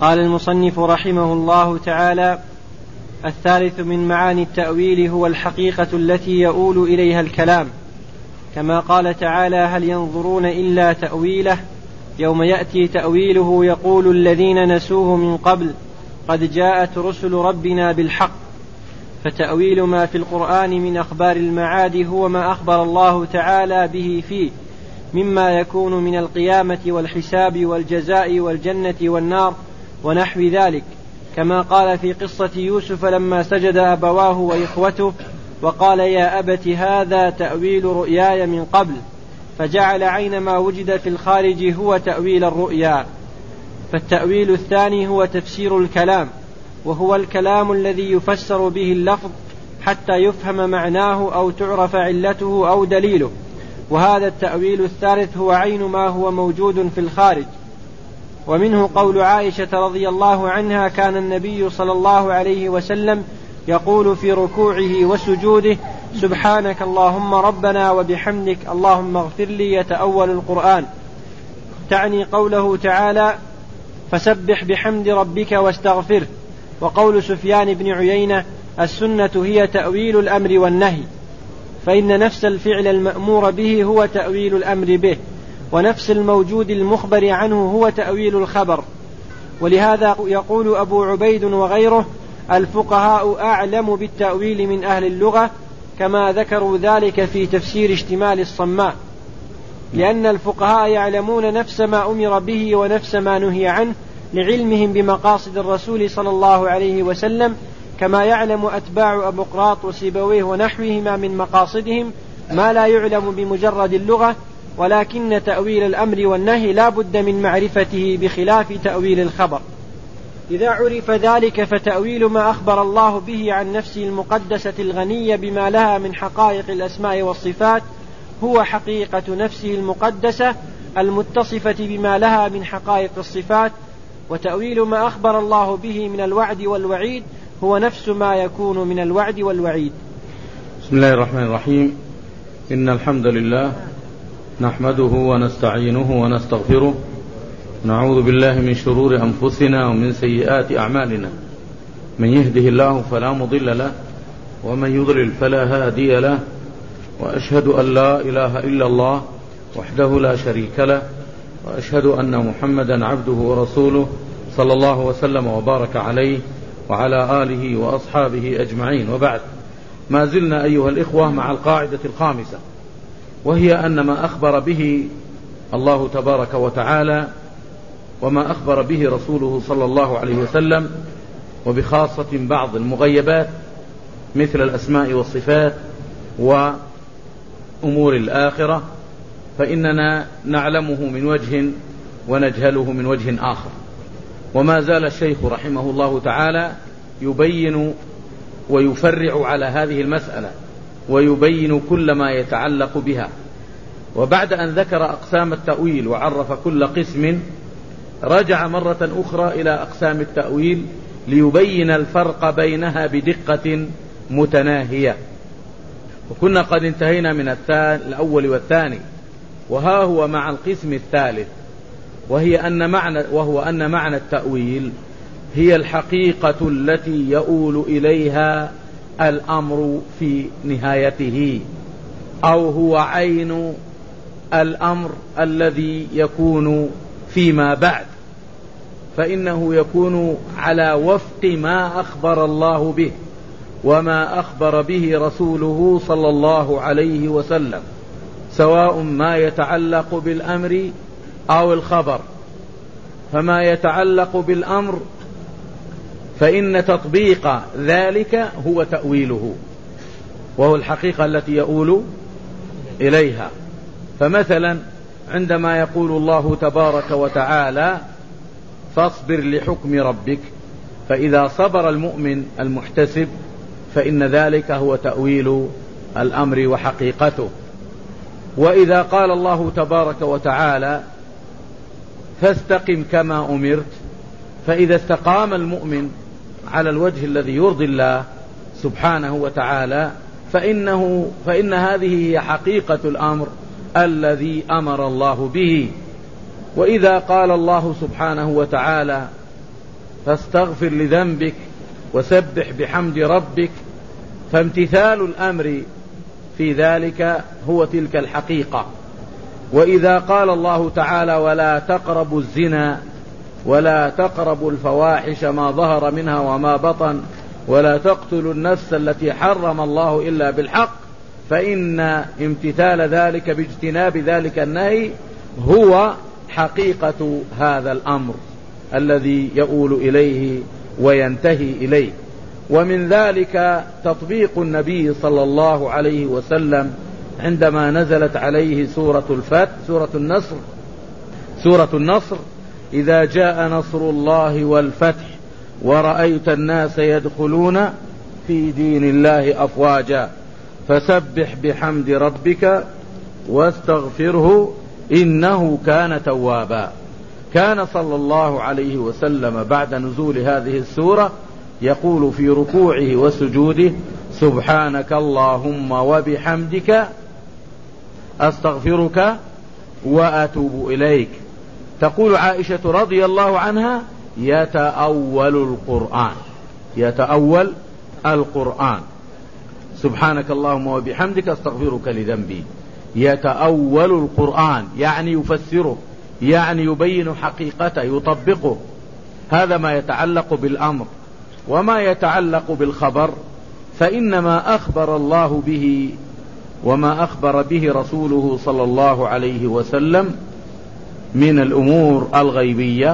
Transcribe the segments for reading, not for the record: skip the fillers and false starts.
قال المصنف رحمه الله تعالى: الثالث من معاني التأويل هو الحقيقة التي يؤول إليها الكلام، كما قال تعالى: هل ينظرون إلا تأويله يوم يأتي تأويله يقول الذين نسوه من قبل قد جاءت رسل ربنا بالحق. فتأويل ما في القرآن من أخبار المعاد هو ما أخبر الله تعالى به فيه مما يكون من القيامة والحساب والجزاء والجنة والنار ونحو ذلك، كما قال في قصة يوسف لما سجد أبواه وإخوته وقال: يا أبت هذا تأويل رؤياي من قبل، فجعل عين ما وجد في الخارج هو تأويل الرؤيا. فالتأويل الثاني هو تفسير الكلام، وهو الكلام الذي يفسر به اللفظ حتى يفهم معناه أو تعرف علته أو دليله، وهذا التأويل الثالث هو عين ما هو موجود في الخارج. ومنه قول عائشة رضي الله عنها: كان النبي صلى الله عليه وسلم يقول في ركوعه وسجوده: سبحانك اللهم ربنا وبحمدك اللهم اغفر لي، يتأول القرآن، تعني قوله تعالى: فسبح بحمد ربك واستغفره. وقول سفيان بن عيينة: السنة هي تأويل الأمر والنهي، فإن نفس الفعل المأمور به هو تأويل الأمر به، ونفس الموجود المخبر عنه هو تأويل الخبر. ولهذا يقول أبو عبيد وغيره: الفقهاء أعلم بالتأويل من أهل اللغة، كما ذكروا ذلك في تفسير اشتمال الصماء، لأن الفقهاء يعلمون نفس ما أمر به ونفس ما نهي عنه لعلمهم بمقاصد الرسول صلى الله عليه وسلم، كما يعلم أتباع أبقراط وسيبويه ونحوهما من مقاصدهم ما لا يعلم بمجرد اللغة، ولكن تأويل الأمر والنهي لا بد من معرفته بخلاف تأويل الخبر. إذا عرف ذلك فتأويل ما أخبر الله به عن نفسه المقدسة الغنية بما لها من حقائق الأسماء والصفات هو حقيقة نفسه المقدسة المتصفة بما لها من حقائق الصفات، وتأويل ما أخبر الله به من الوعد والوعيد هو نفس ما يكون من الوعد والوعيد. بسم الله الرحمن الرحيم. إن الحمد لله نحمده ونستعينه ونستغفره، نعوذ بالله من شرور أنفسنا ومن سيئات أعمالنا، من يهده الله فلا مضل له ومن يضلل فلا هادي له، وأشهد أن لا إله إلا الله وحده لا شريك له، وأشهد أن محمدا عبده ورسوله صلى الله وسلم وبارك عليه وعلى آله وأصحابه أجمعين. وبعد، ما زلنا أيها الإخوة مع القاعدة الخامسة، وهي أن ما أخبر به الله تبارك وتعالى وما أخبر به رسوله صلى الله عليه وسلم، وبخاصة بعض المغيبات مثل الأسماء والصفات وأمور الآخرة، فإننا نعلمه من وجه ونجهله من وجه آخر. وما زال الشيخ رحمه الله تعالى يبين ويفرع على هذه المسألة ويبين كل ما يتعلق بها. وبعد أن ذكر أقسام التأويل وعرف كل قسم، رجع مرة أخرى إلى أقسام التأويل ليبين الفرق بينها بدقة متناهية. وكنا قد انتهينا من الأول والثاني، وها هو مع القسم الثالث، وهو أن معنى التأويل هي الحقيقة التي يؤول إليها الأمر في نهايته، أو هو عين الأمر الذي يكون فيما بعد، فإنه يكون على وفق ما أخبر الله به وما أخبر به رسوله صلى الله عليه وسلم، سواء ما يتعلق بالأمر أو الخبر. فما يتعلق بالأمر فإن تطبيق ذلك هو تأويله، وهو الحقيقة التي يؤول إليها. فمثلا عندما يقول الله تبارك وتعالى: فاصبر لحكم ربك، فإذا صبر المؤمن المحتسب فإن ذلك هو تأويل الأمر وحقيقته. وإذا قال الله تبارك وتعالى: فاستقم كما أمرت، فإذا استقام المؤمن على الوجه الذي يرضي الله سبحانه وتعالى فإن هذه هي حقيقة الأمر الذي أمر الله به. وإذا قال الله سبحانه وتعالى: فاستغفر لذنبك وسبح بحمد ربك. فامتثال الأمر في ذلك هو تلك الحقيقة. وإذا قال الله تعالى ولا تقربوا الزنا ولا تقربوا الفواحش ما ظهر منها وما بطن ولا تقتلوا النفس التي حرم الله إلا بالحق، فإن امتثال ذلك باجتناب ذلك النهي هو حقيقة هذا الأمر الذي يؤول إليه وينتهي إليه. ومن ذلك تطبيق النبي صلى الله عليه وسلم عندما نزلت عليه سورة الفتح سورة النصر إذا جاء نصر الله والفتح ورأيت الناس يدخلون في دين الله أفواجا فسبح بحمد ربك واستغفره إنه كان توابا. كان صلى الله عليه وسلم بعد نزول هذه السورة يقول في ركوعه وسجوده سبحانك اللهم وبحمدك أستغفرك وأتوب إليك. تقول عائشة رضي الله عنها يتأول القرآن سبحانك اللهم وبحمدك أستغفرك لذنبي. يتأول القرآن يعني يفسره، يعني يبين حقيقته، يطبقه. هذا ما يتعلق بالأمر. وما يتعلق بالخبر فإنما أخبر الله به وما أخبر به رسوله صلى الله عليه وسلم من الأمور الغيبية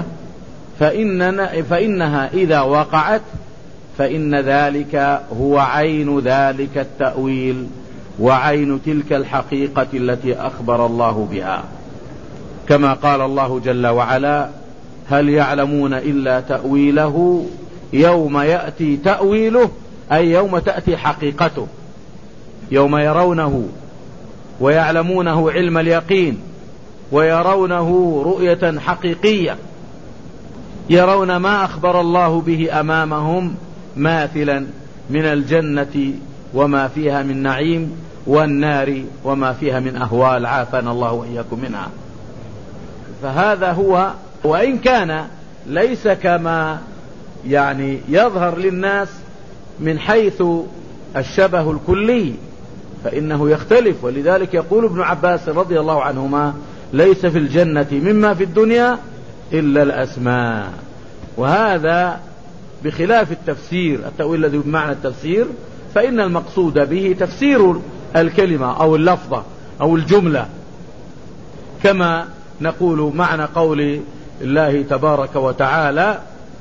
فإنها إذا وقعت فإن ذلك هو عين ذلك التأويل وعين تلك الحقيقة التي أخبر الله بها، كما قال الله جل وعلا هل يعلمون إلا تأويله يوم يأتي تأويله، أي يوم تأتي حقيقته، يوم يرونه ويعلمونه علم اليقين ويرونه رؤية حقيقية، يرون ما أخبر الله به أمامهم ماثلا من الجنة وما فيها من نعيم والنار وما فيها من أهوال عافانا الله وإياكم منها. فهذا هو، وإن كان ليس كما يعني يظهر للناس من حيث الشبه الكلي فإنه يختلف. ولذلك يقول ابن عباس رضي الله عنهما ليس في الجنة مما في الدنيا إلا الأسماء. وهذا بخلاف التفسير، التأويل الذي بمعنى التفسير فإن المقصود به تفسير الكلمة أو اللفظة أو الجملة، كما نقول معنى قول الله تبارك وتعالى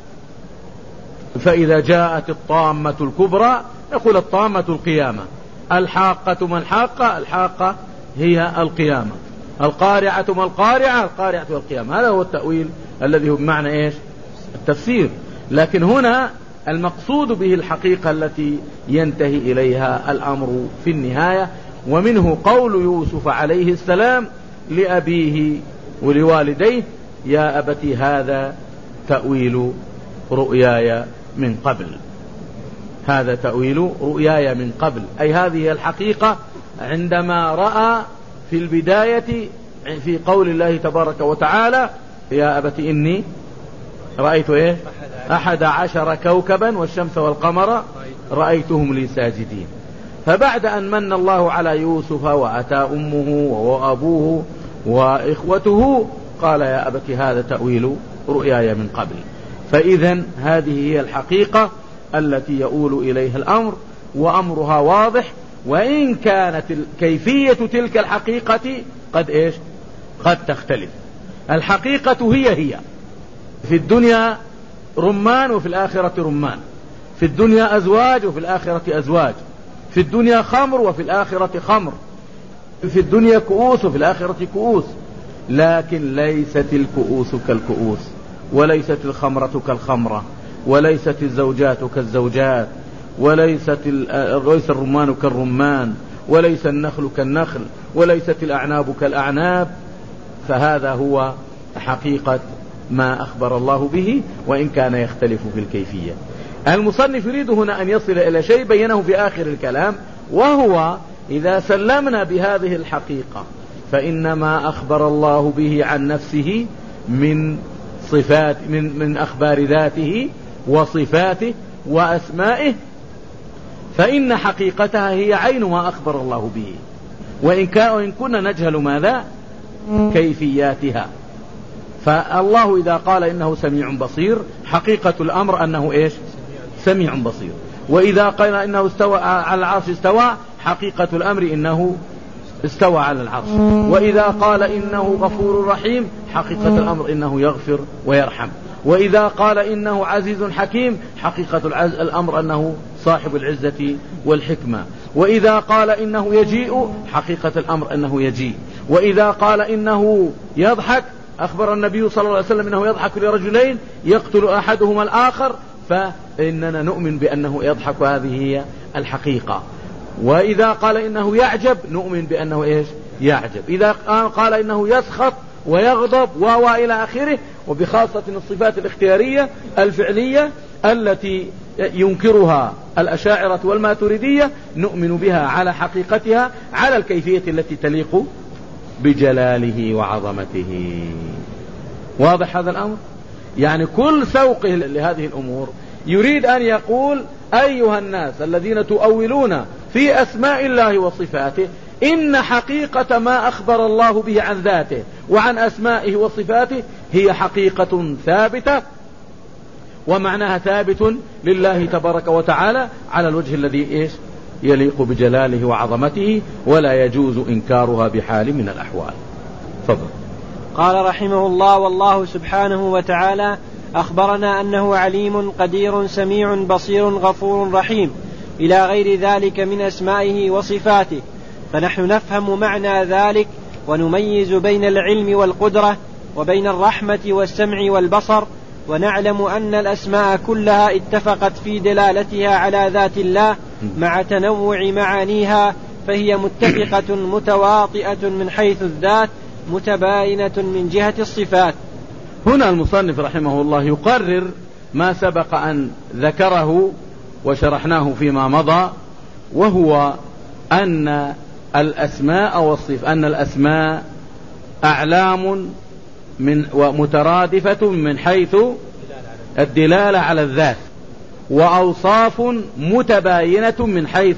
فإذا جاءت الطامة الكبرى، يقول الطامة القيامة، الحاقة ما الحاقة، الحاقة هي القيامة، القارعة ما القارعة، القارعة والقيامة. هذا هو التأويل الذي هو بمعنى إيش؟ التفسير. لكن هنا المقصود به الحقيقة التي ينتهي إليها الأمر في النهاية. ومنه قول يوسف عليه السلام لأبيه ولوالديه يا أبت هذا تأويل رؤياي من قبل، هذا تأويل رؤياي من قبل، أي هذه الحقيقة عندما رأى في البداية في قول الله تبارك وتعالى يا أبت إني رأيت إيه 11 كوكبا والشمس والقمر رأيتهم لي ساجدين. فبعد أن من الله على يوسف وأتى أمه وأبوه وإخوته قال يا أبت هذا تأويل رؤياي من قبل. فإذا هذه هي الحقيقة التي يؤول إليها الأمر، وأمرها واضح، وإن كانت كيفية تلك الحقيقة قد تختلف. الحقيقة هي في الدنيا رمان وفي الآخرة رمان، في الدنيا أزواج وفي الآخرة أزواج، في الدنيا خمر وفي الآخرة خمر، في الدنيا كؤوس وفي الآخرة كؤوس، لكن ليست الكؤوس كالكؤوس، وليست الخمرة كالخمرة، وليست الزوجات كالزوجات، وليس الرمان كالرمان، وليس النخل كالنخل، وليست الأعناب كالأعناب. فهذا هو حقيقة ما أخبر الله به، وإن كان يختلف في الكيفية. المصنف يريد هنا أن يصل إلى شيء بينه في آخر الكلام، وهو إذا سلمنا بهذه الحقيقة فإنما أخبر الله به عن نفسه من صفات من أخبار ذاته وصفاته وأسمائه، فإن حقيقتها هي عين ما أخبر الله به، وإن كنا نجهل ماذا؟ كيفياتها. فالله إذا قال إنه سميع بصير، حقيقة الأمر أنه إيش؟ سميع بصير. وإذا قال إنه استوى على العرش استوى، حقيقة الأمر إنه استوى على العرش. وإذا قال إنه غفور رحيم، حقيقة الأمر إنه يغفر ويرحم. وإذا قال إنه عزيز حكيم، حقيقة الأمر أنه صاحب العزة والحكمة. وإذا قال إنه يجيء، حقيقة الأمر أنه يجيء. وإذا قال إنه يضحك، أخبر النبي صلى الله عليه وسلم إنه يضحك لرجلين يقتل أحدهما الآخر، فإننا نؤمن بأنه يضحك، وهذه هي الحقيقة. وإذا قال إنه يعجب، نؤمن بأنه إيش؟ يعجب. إذا قال إنه يسخط ويغضب وإلى آخره. وبخاصة الصفات الاختيارية الفعلية التي ينكرها الأشاعرة والماتريدية، نؤمن بها على حقيقتها، على الكيفية التي تليق بجلاله وعظمته. واضح هذا الأمر؟ يعني كل سوقه لهذه الأمور يريد أن يقول: أيها الناس الذين تؤولون في أسماء الله وصفاته، إن حقيقة ما أخبر الله به عن ذاته وعن أسمائه وصفاته هي حقيقة ثابتة، ومعناها ثابت لله تبارك وتعالى على الوجه الذي إيش؟ يليق بجلاله وعظمته، ولا يجوز إنكارها بحال من الأحوال. فضل. قال رحمه الله: والله سبحانه وتعالى أخبرنا أنه عليم قدير سميع بصير غفور رحيم إلى غير ذلك من أسمائه وصفاته، فنحن نفهم معنى ذلك ونميز بين العلم والقدرة وبين الرحمة والسمع والبصر، ونعلم أن الأسماء كلها اتفقت في دلالتها على ذات الله مع تنوع معانيها، فهي متفقة متواطئة من حيث الذات، متباينة من جهة الصفات. هنا المصنف رحمه الله يقرر ما سبق أن ذكره وشرحناه فيما مضى، وهو أن الأسماء أعلام ومترادفة من حيث الدلالة على الذات، وأوصاف متباينة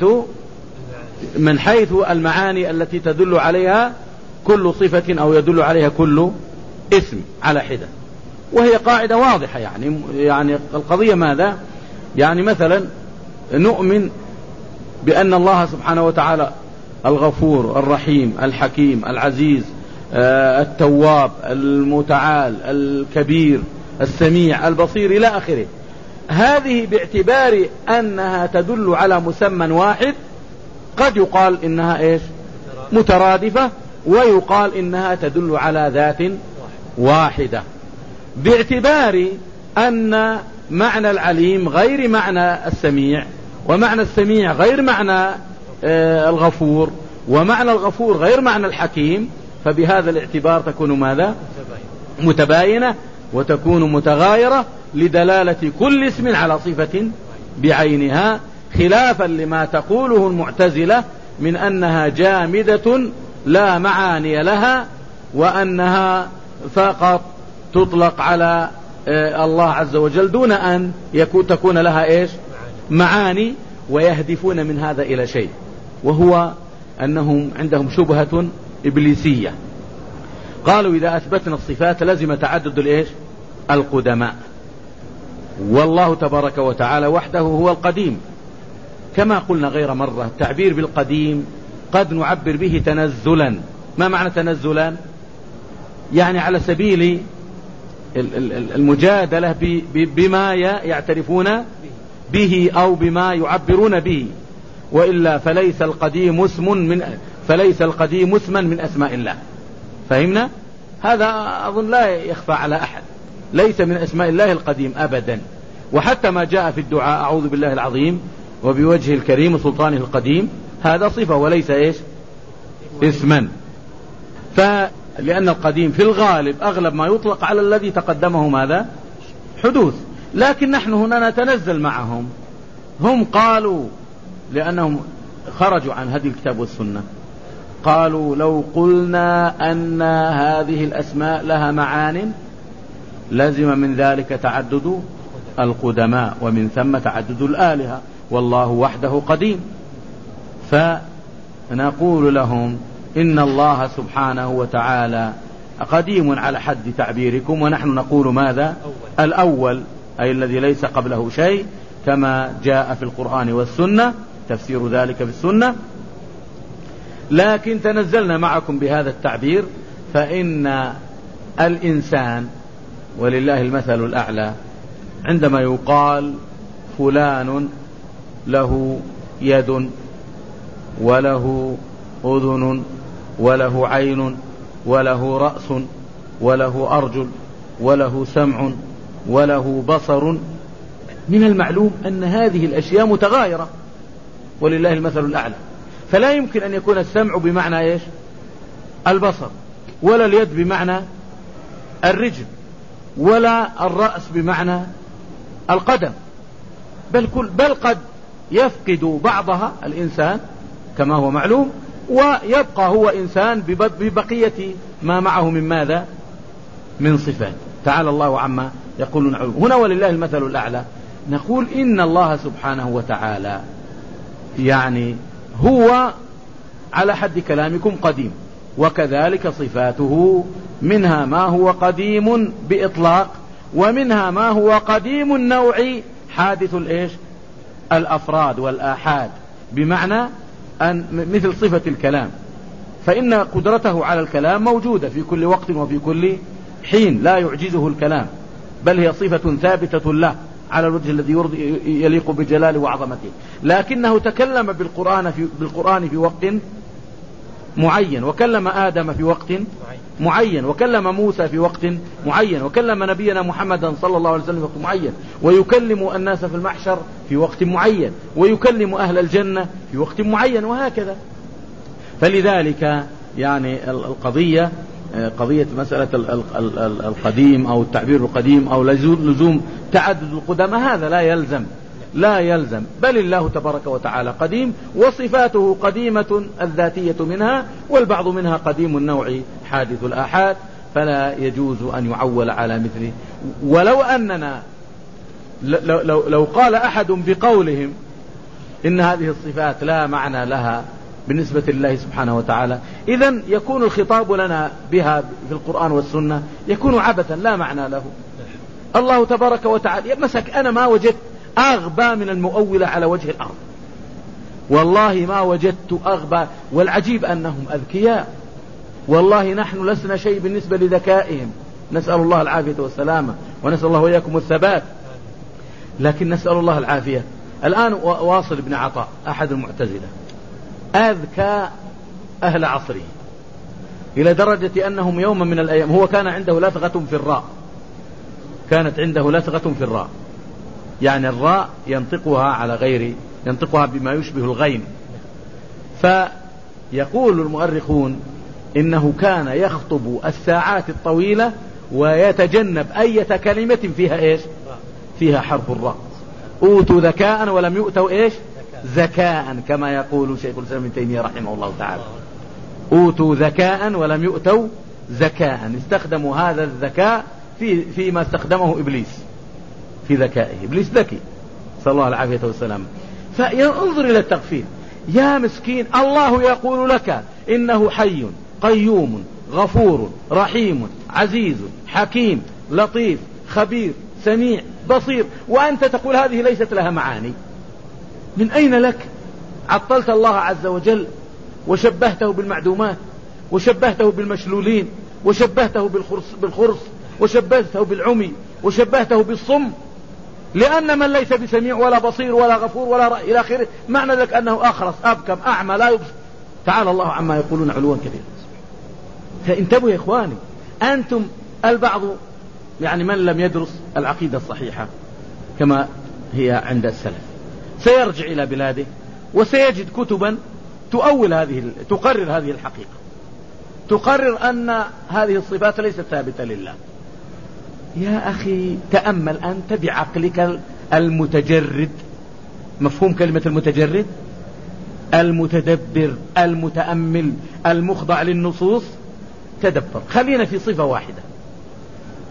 من حيث المعاني التي تدل عليها كل صفة أو يدل عليها كل اسم على حدة. وهي قاعدة واضحة. يعني القضية ماذا؟ يعني مثلا نؤمن بأن الله سبحانه وتعالى الغفور الرحيم الحكيم العزيز التواب المتعال الكبير السميع البصير إلى آخره. هذه باعتبار أنها تدل على مسمى واحد قد يقال إنها إيش؟ مترادفة، ويقال إنها تدل على ذات واحدة، باعتبار أن معنى العليم غير معنى السميع، ومعنى السميع غير معنى الغفور، ومعنى الغفور غير معنى الحكيم. فبهذا الاعتبار تكون ماذا؟ متباينة، وتكون متغايرة لدلالة كل اسم على صفة بعينها، خلافا لما تقوله المعتزلة من أنها جامدة لا معاني لها، وأنها فقط تطلق على الله عز وجل دون أن تكون لها إيش؟ معاني. ويهدفون من هذا إلى شيء، وهو أنهم عندهم شبهة إبليسية. قالوا إذا أثبتنا الصفات لازم تعدد الإيش؟ القدماء، والله تبارك وتعالى وحده هو القديم. كما قلنا غير مرة، التعبير بالقديم قد نعبر به تنزلا. ما معنى تنزلا؟ يعني على سبيل المجادلة بما يعترفون به أو بما يعبرون به، وإلا فليس القديم اسما من أسماء الله. فهمنا؟ هذا أظن لا يخفى على أحد. ليس من أسماء الله القديم أبدا. وحتى ما جاء في الدعاء أعوذ بالله العظيم وبوجهه الكريم وسلطانه القديم، هذا صفة وليس إيش؟ اسما. فلأن القديم في الغالب أغلب ما يطلق على الذي تقدمه ماذا؟ حدوث. لكن نحن هنا نتنزل معهم. هم قالوا لأنهم خرجوا عن هذه الكتاب والسنة، قالوا لو قلنا أن هذه الأسماء لها معان لزم من ذلك تعدد القدماء، ومن ثم تعدد الآلهة، والله وحده قديم. فنقول لهم إن الله سبحانه وتعالى قديم على حد تعبيركم، ونحن نقول ماذا؟ الأول، أي الذي ليس قبله شيء، كما جاء في القرآن والسنة، تفسير ذلك في السنة. لكن تنزلنا معكم بهذا التعبير، فإن الإنسان ولله المثل الأعلى عندما يقال فلان له يد وله أذن وله عين وله رأس وله أرجل وله سمع وله بصر، من المعلوم أن هذه الأشياء متغايرة ولله المثل الأعلى. فلا يمكن أن يكون السمع بمعنى إيش؟ البصر، ولا اليد بمعنى الرجل، ولا الرأس بمعنى القدم، بل قد يفقد بعضها الإنسان كما هو معلوم، ويبقى هو إنسان ببقية ما معه من ماذا؟ من صفات. تعالى الله عما يقولون علوم. هنا ولله المثل الأعلى نقول إن الله سبحانه وتعالى يعني هو على حد كلامكم قديم، وكذلك صفاته منها ما هو قديم بإطلاق، ومنها ما هو قديم النوع حادث الإيش؟ الأفراد والآحاد، بمعنى أن مثل صفة الكلام، فإن قدرته على الكلام موجودة في كل وقت وفي كل حين، لا يعجزه الكلام، بل هي صفة ثابتة له على الوجه الذي يليق بجلاله وعظمته. لكنه تكلم بالقرآن في وقت معين، وكلم آدم في وقت معين، وكلم موسى في وقت معين، وكلم نبينا محمدا صلى الله عليه وسلم في وقت معين، ويكلم الناس في المحشر في وقت معين، ويكلم أهل الجنة في وقت معين، وهكذا. فلذلك يعني القضية قضية مسألة القديم أو التعبير القديم أو لزوم تعدد القدماء، هذا لا يلزم، بل الله تبارك وتعالى قديم، وصفاته قديمة الذاتية منها، والبعض منها قديم النوع حادث الآحاد، فلا يجوز أن يعول على مثله. ولو أننا لو قال أحد بقولهم إن هذه الصفات لا معنى لها بالنسبة لله سبحانه وتعالى، إذن يكون الخطاب لنا بها في القرآن والسنة يكون عبثا لا معنى له. الله تبارك وتعالى مسك، أنا ما وجدت أغبى من المؤولة على وجه الأرض، والله ما وجدت أغبى، والعجيب أنهم أذكياء، والله نحن لسنا شيء بالنسبة لذكائهم، نسأل الله العافية والسلامة، ونسأل الله وإياكم الثبات، لكن نسأل الله العافية. الآن واصل بن عطاء أحد المعتزلة أذكى أهل عصره، إلى درجة أنهم يوما من الأيام هو كان عنده لثغة في الراء، كانت عنده لثغة في الراء، يعني الراء ينطقها بما يشبه الغين. فيقول المؤرخون إنه كان يخطب الساعات الطويلة ويتجنب أي كلمة فيها إيش؟ فيها حرف الراء. أوتوا ذكاء ولم يؤتوا إيش؟ زكاء، كما يقول شيخ الإسلام ابن تيمية رحمه الله تعالى. أوتوا ذكاء ولم يؤتوا زكاء، استخدموا هذا الذكاء فيما استخدمه إبليس في ذكائه. إبليس ذكي صلى الله العافية والسلام. فينظر إلى التغفيل، يا مسكين، الله يقول لك إنه حي قيوم غفور رحيم عزيز حكيم لطيف خبير سميع بصير، وأنت تقول هذه ليست لها معاني. من أين لك؟ عطلت الله عز وجل، وشبهته بالمعدومات، وشبهته بالمشلولين، وشبهته بالخرس، وشبهته بالعمي، وشبهته بالصم، لأن من ليس بسميع ولا بصير ولا غفور ولا رأي إلى آخره، معنى ذلك أنه أخرس أبكم أعمى لا يبصر. تعالى الله عما يقولون علوا كبيرا. فانتبهوا يا إخواني، أنتم البعض يعني من لم يدرس العقيدة الصحيحة كما هي عند السلف سيرجع إلى بلاده وسيجد كتبا تقرر هذه الحقيقة، تقرر أن هذه الصفات ليست ثابتة لله. يا أخي تأمل أنت بعقلك المتجرد، مفهوم كلمة المتجرد؟ المتدبر المتأمل المخضع للنصوص، تدبر. خلينا في صفة واحدة،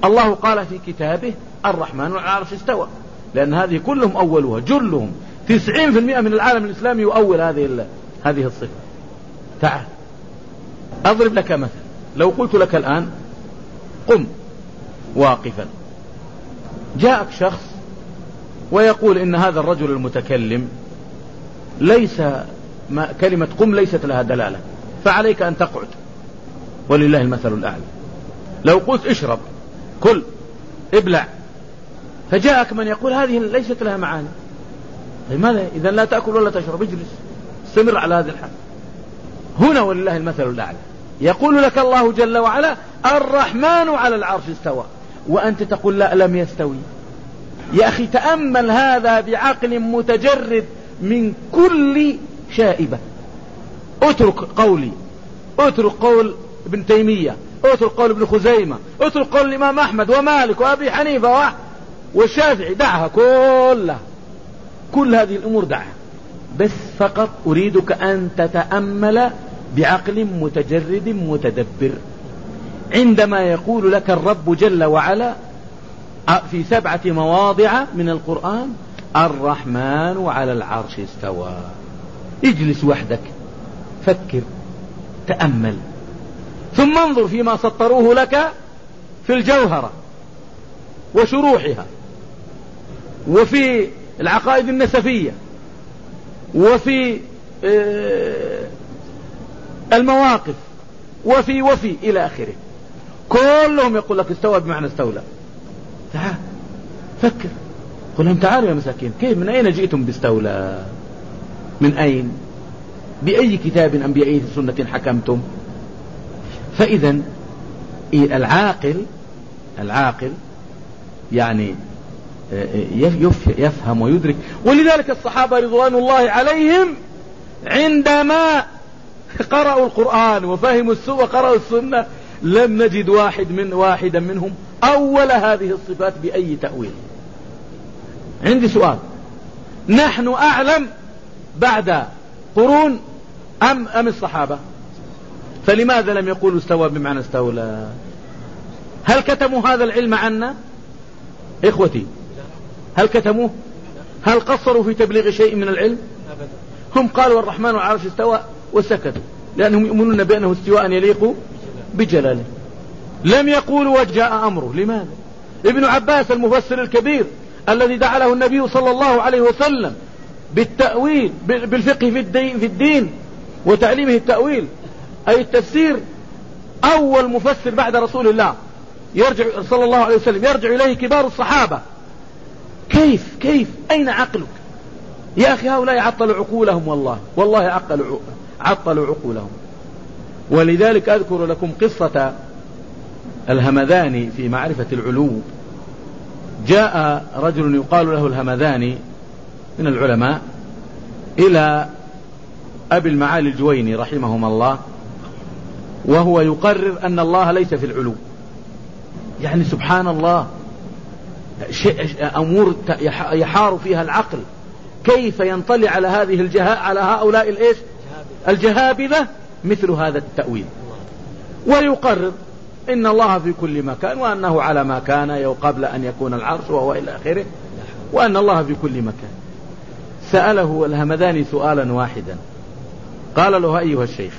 الله قال في كتابه الرحمن على العرش استوى، لأن هذه كلهم أولوها، جلهم 90% من العالم الإسلامي يؤول هذه الصفة. تعال أضرب لك مثل. لو قلت لك الآن قم واقفا، جاءك شخص ويقول إن هذا الرجل المتكلم ليس كلمة قم ليست لها دلالة، فعليك أن تقعد، ولله المثل الأعلى. لو قلت اشرب، كل، ابلع، فجاءك من يقول هذه ليست لها معاني، لماذا إذا لا تأكل ولا تشرب؟ اجلس، استمر على هذا الحال. هنا ولله المثل الأعلى يقول لك الله جل وعلا الرحمن على العرش استوى، وأنت تقول لا لم يستوي. يا أخي تأمل هذا بعقل متجرد من كل شائبة. اترك قولي، اترك قول ابن تيمية، اترك قول ابن خزيمة، اترك قول الإمام أحمد ومالك وأبي حنيفة والشافعي، دعها كلها، كل هذه الأمور دعها، بس فقط أريدك أن تتأمل بعقل متجرد متدبر عندما يقول لك الرب جل وعلا في 7 مواضع من القرآن الرحمن على العرش استوى. اجلس وحدك، فكر، تأمل، ثم انظر فيما سطروه لك في الجوهرة وشروحها، وفي العقائد النسفية، وفي المواقف، وفي إلى آخره، كلهم يقول لك استوى بمعنى استولى. تعال فكر، قل لهم تعالوا يا مساكين، كيف، من أين جئتم باستولى؟ من أين؟ بأي كتاب أم بأي سنة حكمتم؟ فإذا العاقل يعني يفهم ويدرك. ولذلك الصحابة رضوان الله عليهم عندما قرأوا القرآن وفهموا وقرأوا السنة لم نجد واحدا منهم أول هذه الصفات بأي تأويل. عندي سؤال، نحن أعلم بعد قرون أم الصحابة؟ فلماذا لم يقولوا استوى بمعنى استولى؟ هل كتموا هذا العلم عنا إخوتي؟ هل كتموه؟ هل قصروا في تبليغ شيء من العلم؟ هم قالوا الرحمن على العرش استوى وسكتوا، لأنهم يؤمنون بأنه استواء يليق بجلاله. لم يقولوا وجاء أمره. لماذا؟ ابن عباس المفسر الكبير الذي دعا له النبي صلى الله عليه وسلم بالتأويل بالفقه في الدين وتعليمه التأويل أي التفسير، أول مفسر بعد رسول الله يرجع صلى الله عليه وسلم يرجع إليه كبار الصحابة. كيف أين عقلك يا أخي؟ هؤلاء عطلوا عقولهم، والله عطلوا عقولهم. ولذلك أذكر لكم قصة الهمذاني في معرفة العلو. جاء رجل يقال له الهمذاني من العلماء إلى أبي المعالي الجويني رحمهما الله، وهو يقرر أن الله ليس في العلو. يعني سبحان الله، أمور يحار فيها العقل. كيف ينطلع على على هؤلاء الجهابذة مثل هذا التأويل؟ ويقرر إن الله في كل مكان، وأنه على ما كان قبل أن يكون العرش وهو إلى آخره، وأن الله في كل مكان. سأله الهمذاني سؤالا واحدا، قال له أيها الشيخ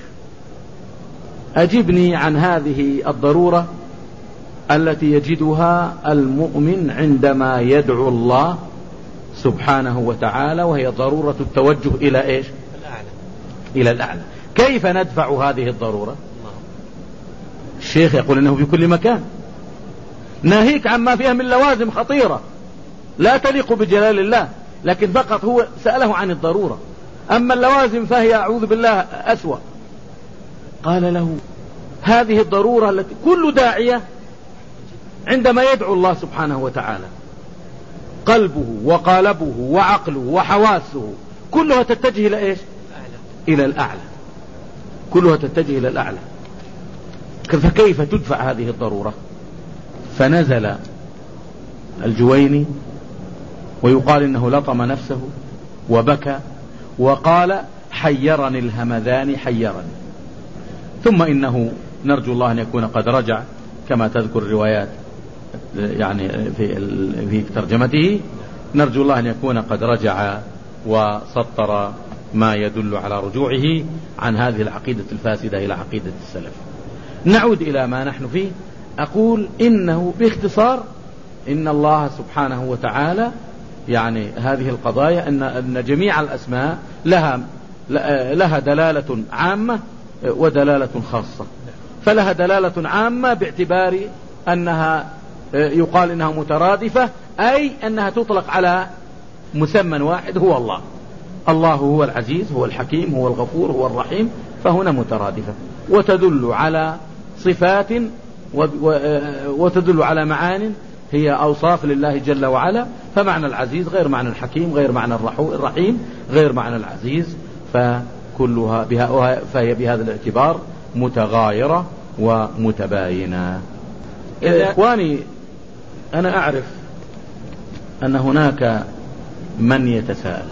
أجبني عن هذه الضرورة التي يجدها المؤمن عندما يدعو الله سبحانه وتعالى، وهي ضرورة التوجه إلى إيش؟ إلى الأعلى. كيف ندفع هذه الضرورة؟ الشيخ يقول إنه في كل مكان، ناهيك عما فيها من لوازم خطيرة لا تليق بجلال الله، لكن فقط هو سأله عن الضرورة، أما اللوازم فهي أعوذ بالله أسوأ. قال له هذه الضرورة التي كل داعية عندما يدعو الله سبحانه وتعالى قلبه وقالبه وعقله وحواسه كلها تتجه إلى إيش؟ إلى الأعلى، كلها تتجه إلى الأعلى. فكيف تدفع هذه الضرورة؟ فنزل الجويني ويقال إنه لطم نفسه وبكى وقال حيرني الهمذاني حيرني. ثم إنه نرجو الله أن يكون قد رجع كما تذكر الروايات يعني في ترجمته، نرجو الله أن يكون قد رجع وسطر ما يدل على رجوعه عن هذه العقيدة الفاسدة إلى عقيدة السلف. نعود إلى ما نحن فيه. أقول إنه باختصار إن الله سبحانه وتعالى يعني هذه القضايا أن جميع الأسماء لها دلالة عامة ودلالة خاصة. فلها دلالة عامة باعتبار أنها يقال إنها مترادفة، أي أنها تطلق على مسمى واحد هو الله. الله هو العزيز، هو الحكيم، هو الغفور، هو الرحيم، فهنا مترادفة، وتدل على صفات وتدل على معان هي أوصاف لله جل وعلا. فمعنى العزيز غير معنى الحكيم، غير معنى الرحيم، غير معنى العزيز، فهي بهذا الاعتبار متغايرة ومتباينة. إخواني، أنا أعرف أن هناك من يتساءل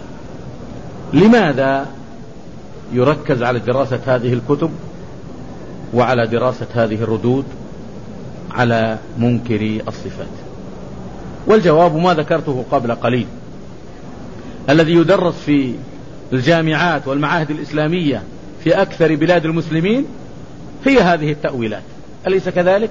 لماذا يركز على دراسة هذه الكتب وعلى دراسة هذه الردود على منكري الصفات. والجواب ما ذكرته قبل قليل. الذي يدرس في الجامعات والمعاهد الإسلامية في أكثر بلاد المسلمين هي هذه التأويلات، أليس كذلك؟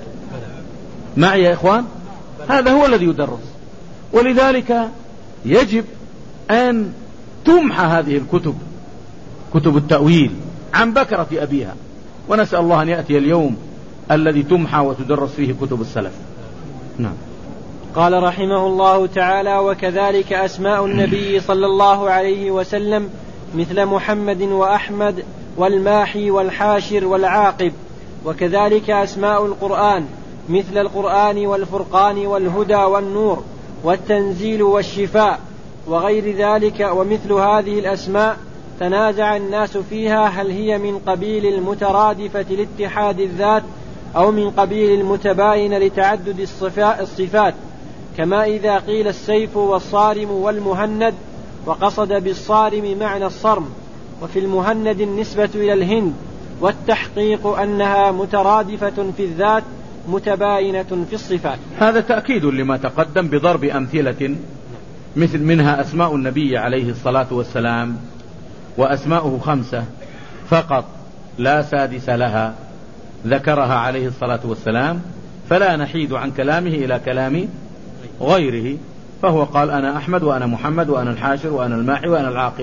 معي يا إخوان؟ هذا هو الذي يدرس، ولذلك يجب أن تمحى هذه الكتب، كتب التأويل، عن بكرة أبيها. ونسأل الله أن يأتي اليوم الذي تمحى وتدرس فيه كتب السلف. نعم. قال رحمه الله تعالى: وكذلك أسماء النبي صلى الله عليه وسلم مثل محمد وأحمد والماحي والحاشر والعاقب. وكذلك أسماء القرآن مثل القرآن والفرقان والهدى والنور والتنزيل والشفاء وغير ذلك. ومثل هذه الأسماء تنازع الناس فيها، هل هي من قبيل المترادفة لاتحاد الذات أو من قبيل المتباين لتعدد الصفات، كما إذا قيل السيف والصارم والمهند، وقصد بالصارم معنى الصرم، وفي المهند النسبة إلى الهند، والتحقيق أنها مترادفة في الذات متباينة في الصفات. هذا تأكيد لما تقدم بضرب أمثلة، مثل منها أسماء النبي عليه الصلاة والسلام، وأسماؤه 5 فقط لا سادس لها، ذكرها عليه الصلاة والسلام، فلا نحيد عن كلامه إلى كلام غيره. فهو قال: أنا أحمد وأنا محمد وأنا الحاشر وأنا الماحي وأنا العاقب.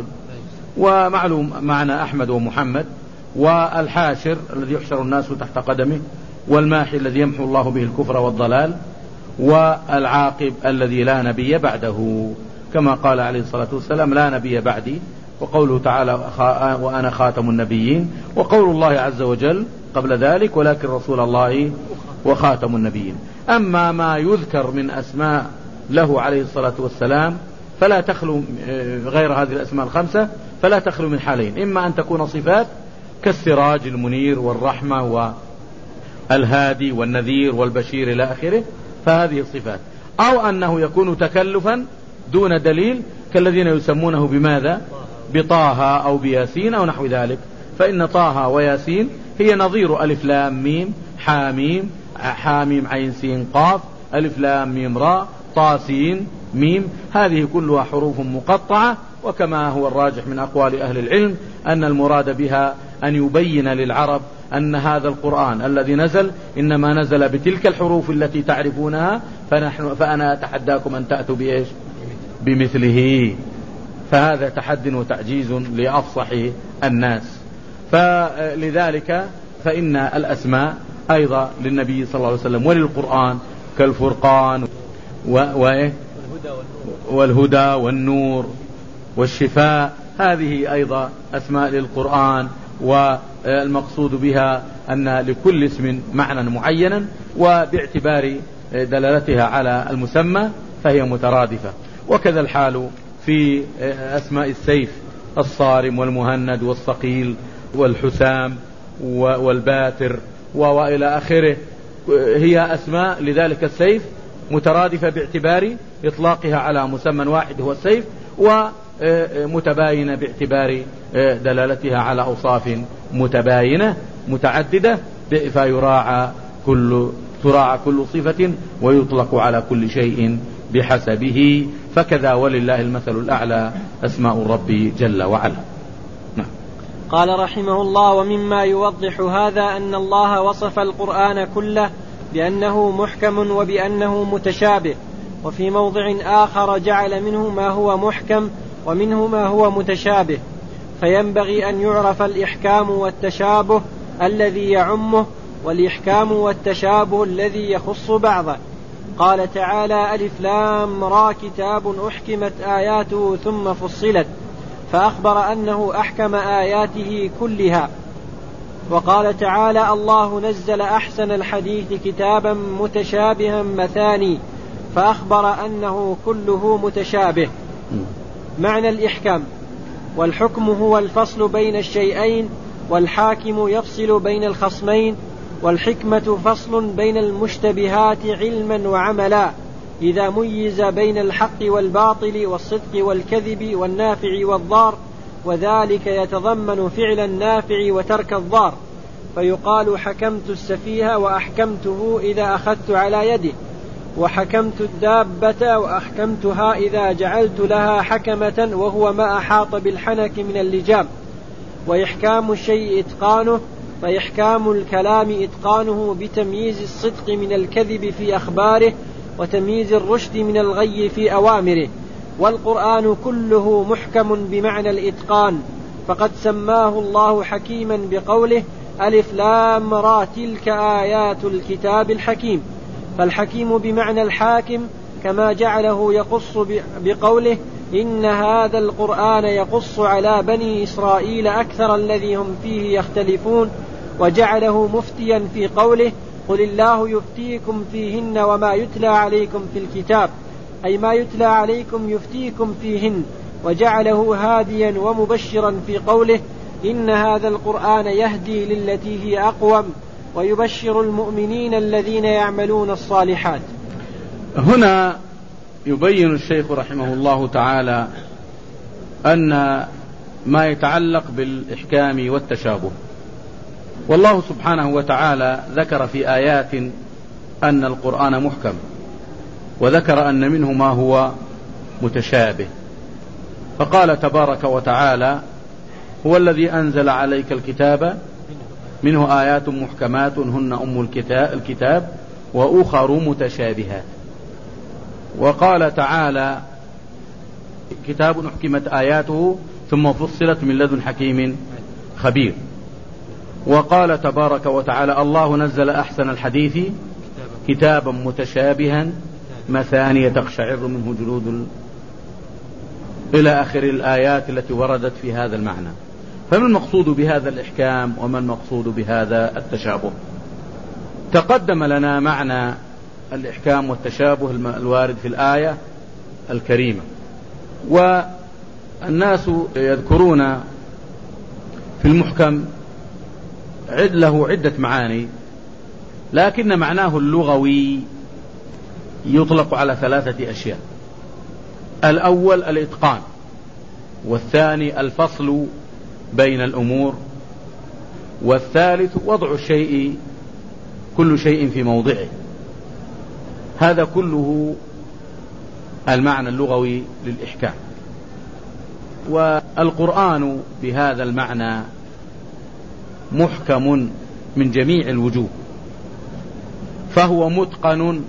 ومعلوم معنى أحمد ومحمد، والحاشر الذي يحشر الناس تحت قدمه، والماحي الذي يمحو الله به الكفر والضلال، والعاقب الذي لا نبي بعده، كما قال عليه الصلاة والسلام: لا نبي بعدي. وقوله تعالى: وأنا خاتم النبيين. وقول الله عز وجل قبل ذلك: ولكن رسول الله وخاتم النبيين. أما ما يذكر من أسماء له عليه الصلاة والسلام فلا تخلو، غير هذه الأسماء 5 فلا تخلو من حالين: إما أن تكون صفات كالسراج المنير والرحمة والهادي والنذير والبشير إلى آخره، فهذه الصفات، أو أنه يكون تكلفا دون دليل، كالذين يسمونه بماذا؟ بطه أو بياسين أو نحو ذلك. فإن طه وياسين هي نظير ألف لام ميم حاميم، حاميم عين سين قاف، ألف لام ميم راء، طا سين ميم، هذه كلها حروف مقطعة. وكما هو الراجح من أقوال أهل العلم أن المراد بها أن يبين للعرب أن هذا القرآن الذي نزل إنما نزل بتلك الحروف التي تعرفونها، فأنا أتحداكم أن تأتوا بإيش؟ بمثله. فهذا تحد وتعجيز لأفصح الناس. فلذلك فإن الأسماء أيضا للنبي صلى الله عليه وسلم وللقرآن كالفرقان والهدى والنور والشفاء، هذه أيضا أسماء للقرآن، والمقصود بها أن لكل اسم معنى معينا، وباعتبار دلالتها على المسمى فهي مترادفة. وكذا الحال في أسماء السيف: الصارم والمهند والصقيل والحسام والباتر وإلى آخره، هي أسماء لذلك السيف مترادفة باعتبار إطلاقها على مسمى واحد هو السيف، ومتباينة باعتبار دلالتها على أوصاف متباينة متعددة، فيراعى كل تراعى كل صفة ويطلق على كل شيء بحسبه، فكذا ولله المثل الأعلى أسماء الرب جل وعلا. نعم. قال رحمه الله: ومما يوضح هذا أن الله وصف القرآن كله بأنه محكم وبأنه متشابه، وفي موضع آخر جعل منه ما هو محكم ومنه ما هو متشابه، فينبغي أن يعرف الإحكام والتشابه الذي يعمه والإحكام والتشابه الذي يخص بعضه. قال تعالى: ألف لام را كتاب أحكمت آياته ثم فصلت، فأخبر أنه أحكم آياته كلها. وقال تعالى: الله نزل أحسن الحديث كتابا متشابها مثاني، فأخبر أنه كله متشابه. معنى الإحكام: والحكم هو الفصل بين الشيئين، والحاكم يفصل بين الخصمين، والحكمة فصل بين المشتبهات علما وعملا، إذا ميز بين الحق والباطل والصدق والكذب والنافع والضار، وذلك يتضمن فعل النافع وترك الضار، فيقال: حكمت السفيه وأحكمته إذا أخذت على يده، وحكمت الدابة وأحكمتها إذا جعلت لها حكمة، وهو ما أحاط بالحنك من اللجام. وإحكام الشيء إتقانه، فإحكام الكلام إتقانه بتمييز الصدق من الكذب في أخباره، وتمييز الرشد من الغي في أوامره. والقرآن كله محكم بمعنى الإتقان، فقد سماه الله حكيما بقوله: ألف لام را تلك آيات الكتاب الحكيم. فالحكيم بمعنى الحاكم، كما جعله يقص بقوله: إن هذا القرآن يقص على بني إسرائيل أكثر الذي هم فيه يختلفون، وجعله مفتيا في قوله: قل الله يفتيكم فيهن وما يتلى عليكم في الكتاب، أي ما يتلى عليكم يفتيكم فيهن. وجعله هاديا ومبشرا في قوله: إن هذا القرآن يهدي للتي هي أقوم، ويبشر المؤمنين الذين يعملون الصالحات. هنا يبين الشيخ رحمه الله تعالى أن ما يتعلق بالإحكام والتشابه، والله سبحانه وتعالى ذكر في آيات أن القرآن محكم، وذكر أن منه ما هو متشابه، فقال تبارك وتعالى: هو الذي أنزل عليك الكتاب منه آيات محكمات هن أم الكتاب وأخر متشابهات. وقال تعالى: كتاب أحكمت آياته ثم فصلت من لدن حكيم خبير. وقال تبارك وتعالى: الله نزل أحسن الحديث كتابا متشابها مثانية تقشعر منه جلود، إلى آخر الآيات التي وردت في هذا المعنى. فما المقصود بهذا الإحكام وما المقصود بهذا التشابه؟ تقدم لنا معنى الإحكام والتشابه الوارد في الآية الكريمة، والناس يذكرون في المحكم له عدة معاني، لكن معناه اللغوي يطلق على 3 أشياء: الأول الإتقان، والثاني الفصل بين الأمور، والثالث وضع الشيء كل شيء في موضعه. هذا كله المعنى اللغوي للإحكام. والقرآن بهذا المعنى محكم من جميع الوجوه، فهو متقن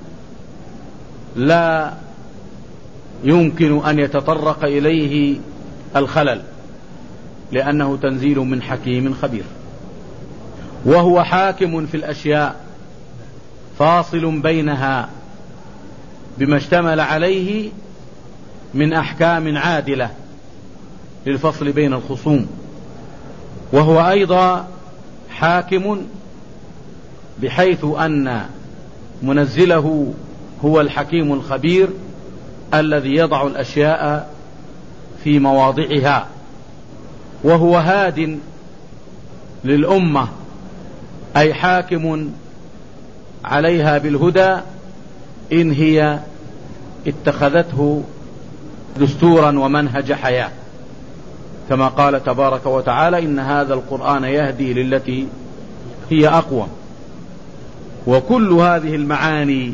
لا يمكن أن يتطرق إليه الخلل، لأنه تنزيل من حكيم خبير. وهو حاكم في الأشياء، فاصل بينها بما اشتمل عليه من أحكام عادلة للفصل بين الخصوم. وهو أيضا حاكم بحيث أن منزله هو الحكيم الخبير الذي يضع الأشياء في مواضعها. وهو هاد للأمة، أي حاكم عليها بالهدى إن هي اتخذته دستورا ومنهج حياة، كما قال تبارك وتعالى: إن هذا القرآن يهدي للتي هي أقوم. وكل هذه المعاني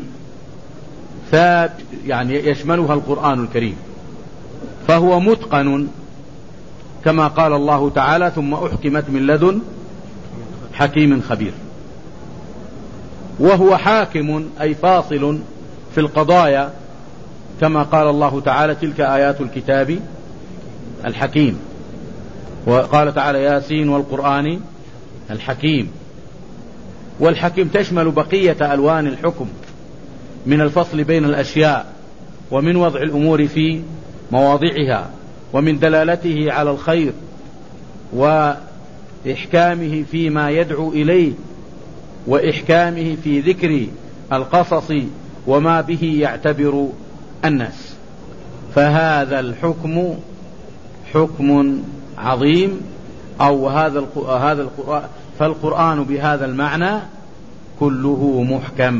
يعني يشملها القرآن الكريم، فهو متقن كما قال الله تعالى: ثم أحكمت من لدن حكيم خبير. وهو حاكم أي فاصل في القضايا، كما قال الله تعالى: تلك آيات الكتاب الحكيم. وقال تعالى: ياسين والقرآن الحكيم. والحكيم تشمل بقية ألوان الحكم من الفصل بين الأشياء، ومن وضع الأمور في مواضعها، ومن دلالته على الخير، وإحكامه فيما يدعو إليه، وإحكامه في ذكر القصص وما به يعتبر الناس. فهذا الحكم حكم عظيم، أو هذا القرآن، فالقرآن بهذا المعنى كله محكم،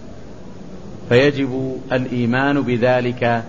فيجب الإيمان بذلك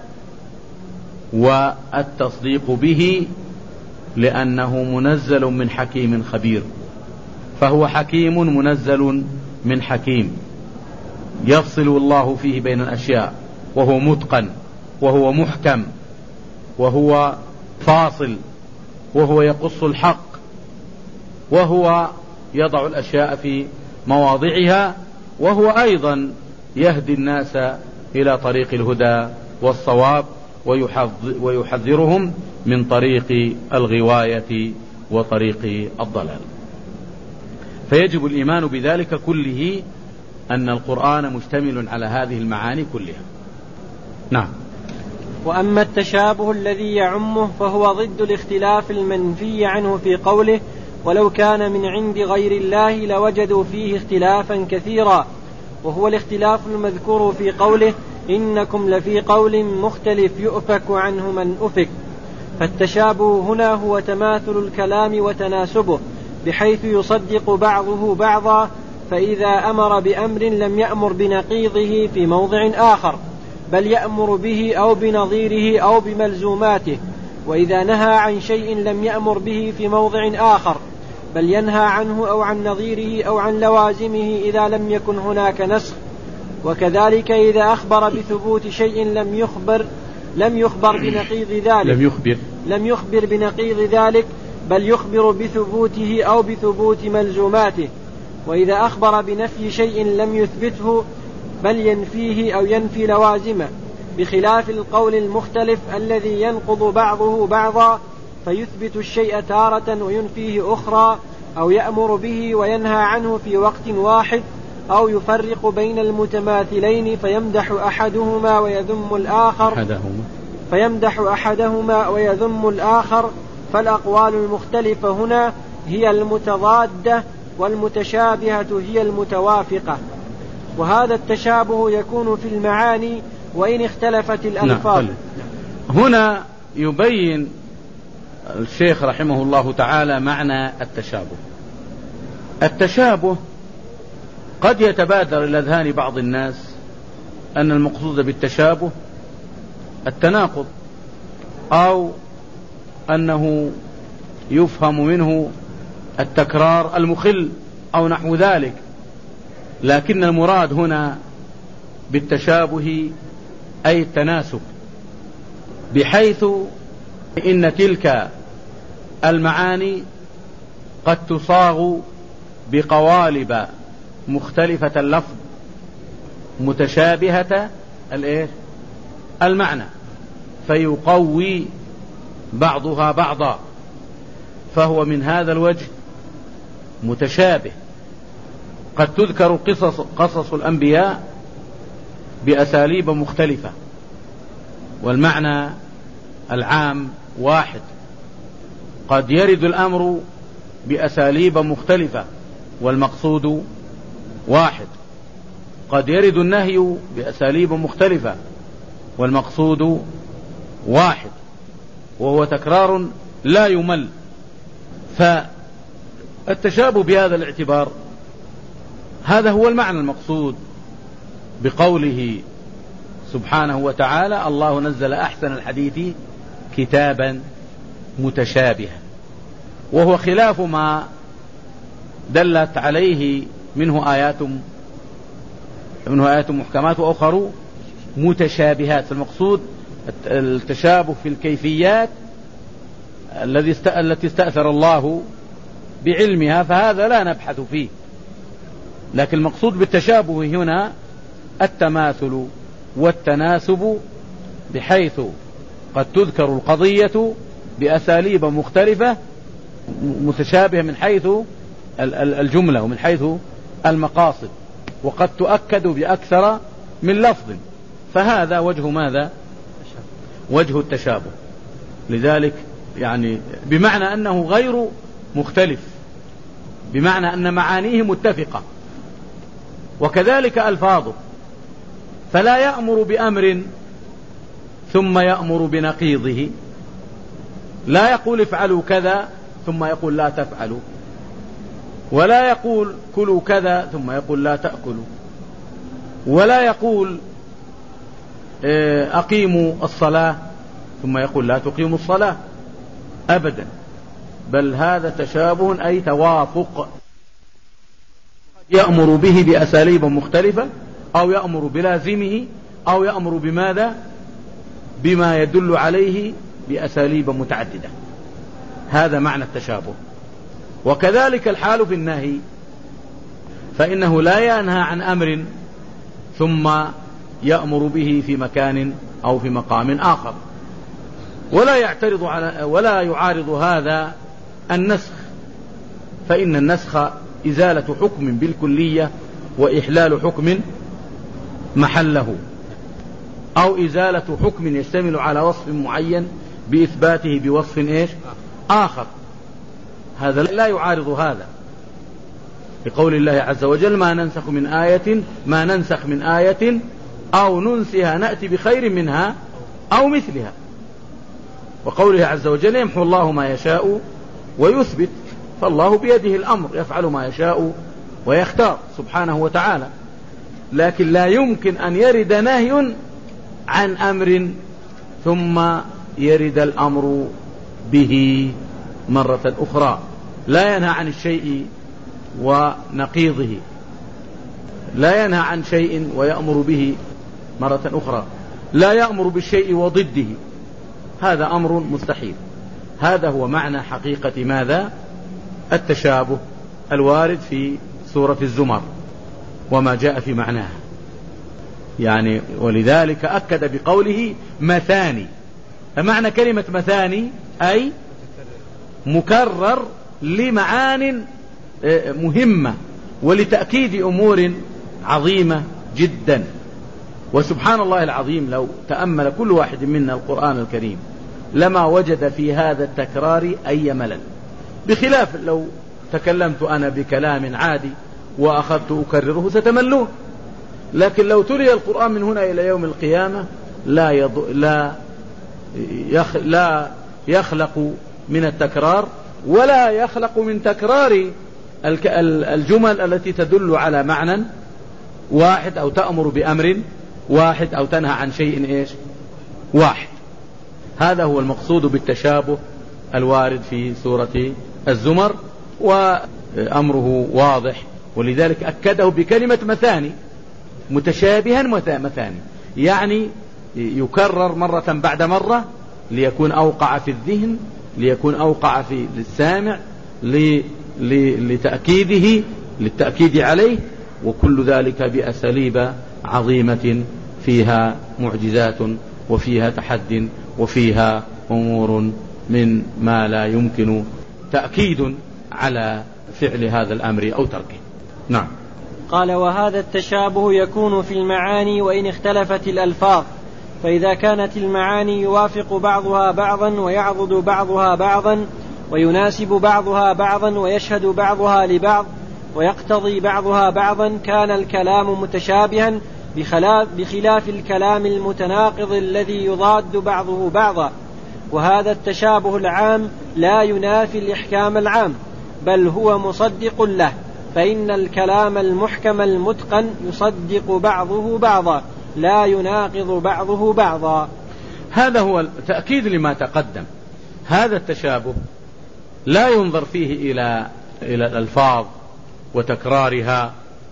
والتصديق به، لأنه منزل من حكيم خبير. فهو حكيم منزل من حكيم، يفصل الله فيه بين الأشياء، وهو متقن، وهو محكم، وهو فاصل، وهو يقص الحق، وهو يضع الأشياء في مواضعها، وهو أيضا يهدي الناس إلى طريق الهدى والصواب، ويحذرهم من طريق الغواية وطريق الضلال. فيجب الإيمان بذلك كله، أن القرآن مشتمل على هذه المعاني كلها. نعم. وأما التشابه الذي يعمه فهو ضد الاختلاف المنفي عنه في قوله: ولو كان من عند غير الله لوجدوا فيه اختلافا كثيرا، وهو الاختلاف المذكور في قوله: إنكم لفي قول مختلف يؤفك عنه من أفك. فالتشابه هنا هو تماثل الكلام وتناسبه، بحيث يصدق بعضه بعضا، فإذا أمر بأمر لم يأمر بنقيضه في موضع آخر، بل يأمر به أو بنظيره أو بملزوماته. وإذا نهى عن شيء لم يأمر به في موضع آخر، بل ينهى عنه أو عن نظيره أو عن لوازمه إذا لم يكن هناك نسخ. وكذلك إذا أخبر بثبوت شيء لم يخبر بنقيض ذلك، بل يخبر بثبوته أو بثبوت ملزوماته. وإذا أخبر بنفي شيء لم يثبته، بل ينفيه أو ينفي لوازمه، بخلاف القول المختلف الذي ينقض بعضه بعضا، فيثبت الشيء تارة وينفيه أخرى، أو يأمر به وينهى عنه في وقت واحد، أو يفرق بين المتماثلين فيمدح أحدهما ويذم الآخر. فالأقوال المختلفة هنا هي المتضادة، والمتشابهة هي المتوافقة. وهذا التشابه يكون في المعاني وإن اختلفت الألفاظ. هنا يبين الشيخ رحمه الله تعالى معنى التشابه. التشابه قد يتبادر إلى أذهان بعض الناس أن المقصود بالتشابه التناقض، أو أنه يفهم منه التكرار المخل أو نحو ذلك. لكن المراد هنا بالتشابه أي التناسب، بحيث إن تلك المعاني قد تصاغ بقوالب مختلفة اللفظ متشابهة المعنى، فيقوي بعضها بعضا، فهو من هذا الوجه متشابه. قد تذكر قصص الأنبياء بأساليب مختلفة، والمعنى العام واحد. قد يرد الأمر بأساليب مختلفة والمقصود واحد. قد يرد النهي بأساليب مختلفة والمقصود واحد، وهو تكرار لا يمل. فالتشابه بهذا الاعتبار هذا هو المعنى المقصود بقوله سبحانه وتعالى: الله نزل أحسن الحديث كتابا متشابها، وهو خلاف ما دلت عليه منه آيات منه آيات محكمات وأخر متشابهات. فالمقصود التشابه في الكيفيات التي استأثر الله بعلمها، فهذا لا نبحث فيه. لكن المقصود بالتشابه هنا التماثل والتناسب، بحيث قد تذكر القضية بأساليب مختلفة متشابهة من حيث الجملة ومن حيث المقاصد، وقد تؤكد بأكثر من لفظ، فهذا وجه ماذا؟ وجه التشابه. لذلك يعني بمعنى أنه غير مختلف، بمعنى أن معانيه متفقة. وكذلك ألفاظه، فلا يأمر بأمر ثم يأمر بنقيضه، لا يقول افعلوا كذا ثم يقول لا تفعلوا، ولا يقول كلوا كذا ثم يقول لا تأكلوا، ولا يقول أقيموا الصلاة ثم يقول لا تقيموا الصلاة أبدا، بل هذا تشابه أي توافق، يأمر به بأساليب مختلفة، أو يأمر بلازمه، أو يأمر بماذا؟ بما يدل عليه بأساليب متعددة. هذا معنى التشابه. وكذلك الحال في النهي، فإنه لا ينهى عن أمر ثم يأمر به في مكان أو في مقام آخر، ولا يعارض هذا النسخ، فإن النسخ إزالة حكم بالكلية وإحلال حكم محله، أو إزالة حكم يشتمل على وصف معين بإثباته بوصف آخر. هذا لا يعارض هذا، لقول الله عز وجل ما ننسخ من آية أو ننسها نأتي بخير منها أو مثلها، وقوله عز وجل يمحو الله ما يشاء ويثبت، فالله بيده الأمر يفعل ما يشاء ويختار سبحانه وتعالى. لكن لا يمكن أن يرد نهي عن أمر ثم يرد الأمر به مرة أخرى. لا ينهى عن الشيء ونقيضه، لا ينهى عن شيء ويأمر به مرة أخرى، لا يأمر بالشيء وضده، هذا أمر مستحيل. هذا هو معنى حقيقة ماذا؟ التشابه الوارد في سورة الزمر وما جاء في معناها. يعني ولذلك أكد بقوله مثاني. فمعنى كلمة مثاني أي مكرر لمعان مهمة ولتأكيد أمور عظيمة جدا. وسبحان الله العظيم، لو تأمل كل واحد منا القرآن الكريم لما وجد في هذا التكرار أي ملل، بخلاف لو تكلمت أنا بكلام عادي وأخذت أكرره ستملون. لكن لو تلي القرآن من هنا إلى يوم القيامة لا يخلق من التكرار، ولا يخلق من تكرار الجمل التي تدل على معنى واحد، أو تأمر بأمر واحد، أو تنهى عن شيء واحد. هذا هو المقصود بالتشابه الوارد في سورة الزمر، وأمره واضح. ولذلك أكده بكلمة مثاني، متشابها مثاني، يعني يكرر مرة بعد مرة ليكون أوقع في الذهن، ليكون أوقع في السامع، لتأكيده، للتأكيد عليه، وكل ذلك بأساليب عظيمة فيها معجزات وفيها تحد وفيها أمور من ما لا يمكن تأكيد على فعل هذا الأمر أو تركه. نعم. قال وهذا التشابه يكون في المعاني وإن اختلفت الألفاظ، فإذا كانت المعاني يوافق بعضها بعضا ويعضد بعضها بعضا ويناسب بعضها بعضا ويشهد بعضها لبعض ويقتضي بعضها بعضا، كان الكلام متشابها بخلاف الكلام المتناقض الذي يضاد بعضه بعضا. وهذا التشابه العام لا ينافي الإحكام العام، بل هو مصدق له، فإن الكلام المحكم المتقن يصدق بعضه بعضا لا يناقض بعضه بعضا. هذا هو تأكيد لما تقدم. هذا التشابه لا ينظر فيه إلى الألفاظ وتكرارها،